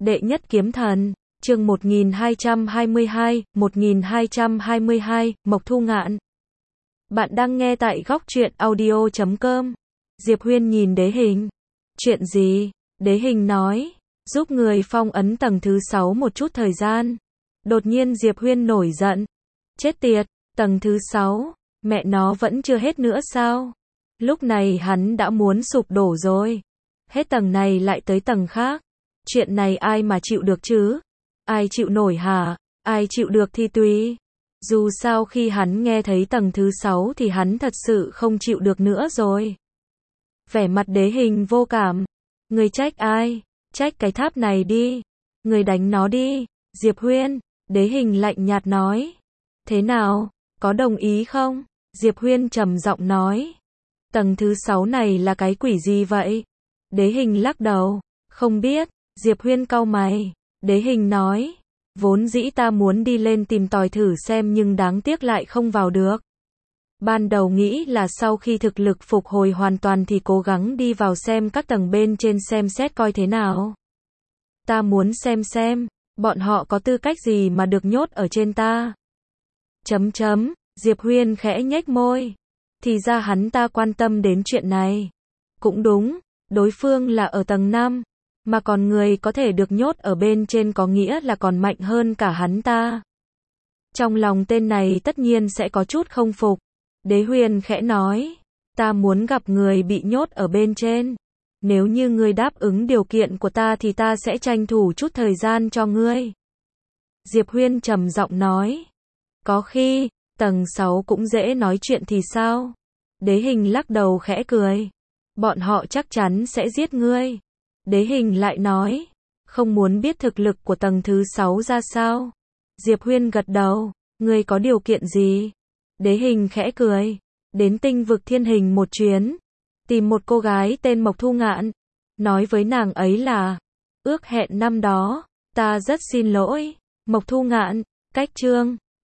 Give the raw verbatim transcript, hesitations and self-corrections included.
Đệ nhất kiếm thần, chương một nghìn hai trăm hai mươi hai, một nghìn hai trăm hai mươi hai, Mộc Thu Ngạn. Bạn đang nghe tại góc truyện audio chấm com. Diệp Huyên nhìn Đế Hình. Chuyện gì? Đế Hình nói, giúp người phong ấn tầng thứ sáu một chút thời gian. Đột nhiên Diệp Huyên nổi giận. Chết tiệt, tầng thứ sáu, mẹ nó vẫn chưa hết nữa sao? Lúc này hắn đã muốn sụp đổ rồi. Hết tầng này lại tới tầng khác. Chuyện này ai mà chịu được chứ? Ai chịu nổi hả? Ai chịu được thì tùy. Dù sao khi hắn nghe thấy tầng thứ sáu thì hắn thật sự không chịu được nữa rồi. Vẻ mặt Đế Hình vô cảm. Người trách ai? Trách cái tháp này đi. Người đánh nó đi. Diệp Huyên. Đế Hình lạnh nhạt nói. Thế nào? Có đồng ý không? Diệp Huyên trầm giọng nói. Tầng thứ sáu này là cái quỷ gì vậy? Đế Hình lắc đầu. Không biết. Diệp Huyên cau mày. Đế Hình nói. Vốn dĩ ta muốn đi lên tìm tòi thử xem nhưng đáng tiếc lại không vào được. Ban đầu nghĩ là sau khi thực lực phục hồi hoàn toàn thì cố gắng đi vào xem các tầng bên trên xem xét coi thế nào. Ta muốn xem xem, bọn họ có tư cách gì mà được nhốt ở trên ta. Chấm chấm, Diệp Huyên khẽ nhếch môi. Thì ra hắn ta quan tâm đến chuyện này. Cũng đúng, đối phương là ở tầng năm. Mà còn người có thể được nhốt ở bên trên có nghĩa là còn mạnh hơn cả hắn ta. Trong lòng tên này tất nhiên sẽ có chút không phục. Đế Huyên khẽ nói. Ta muốn gặp người bị nhốt ở bên trên. Nếu như ngươi đáp ứng điều kiện của ta thì ta sẽ tranh thủ chút thời gian cho ngươi. Diệp Huyên trầm giọng nói. Có khi, tầng sáu cũng dễ nói chuyện thì sao? Đế Hình lắc đầu khẽ cười. Bọn họ chắc chắn sẽ giết ngươi. Đế Hình lại nói, không muốn biết thực lực của tầng thứ sáu ra sao? Diệp Huyên gật đầu, ngươi có điều kiện gì? Đế Hình khẽ cười, đến tinh vực thiên hình một chuyến, tìm một cô gái tên Mộc Thu Ngạn, nói với nàng ấy là, ước hẹn năm đó, ta rất xin lỗi, Mộc Thu Ngạn, cách chương,